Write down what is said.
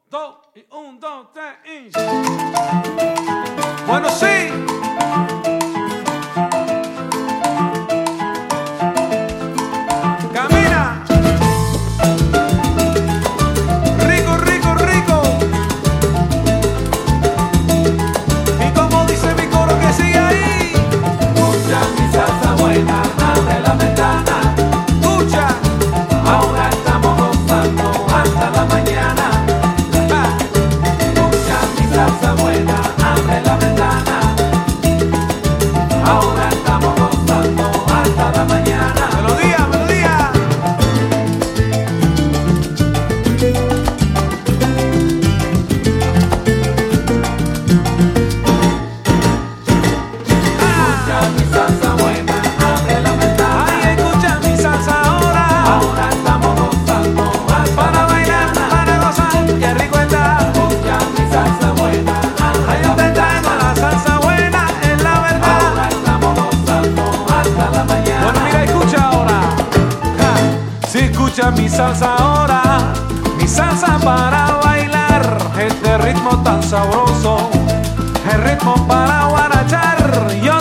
dos, y un, dos, tres, y... Bueno, sí. Camina. Rico, rico, rico. Y como dice mi coro que sigue ahí. Escucha mi salsa buena, abre la ventana. Escucha. Ahora estamos gozando hasta la mañana. Escucha mi salsa buena, abre la ventana. Ahora estamos gozando hasta la mañana. Melodía, melodía. Escucha mi salsa buena, abre la ventana. Ay, escucha mi salsa ahora. Ahora estamos gozando hasta Para la bailar, mañana. para gozar, qué rico está. Escucha mi salsa buena, abre Ay, la yo te traigo ventana. la salsa buena, es la verdad. Ahora estamos gozando hasta la mañana. Bueno, mira, escucha ahora. Ja. Si escucha mi salsa ahora, mi salsa para bailar, este ritmo tan sabroso, el ritmo para guarachar. Yo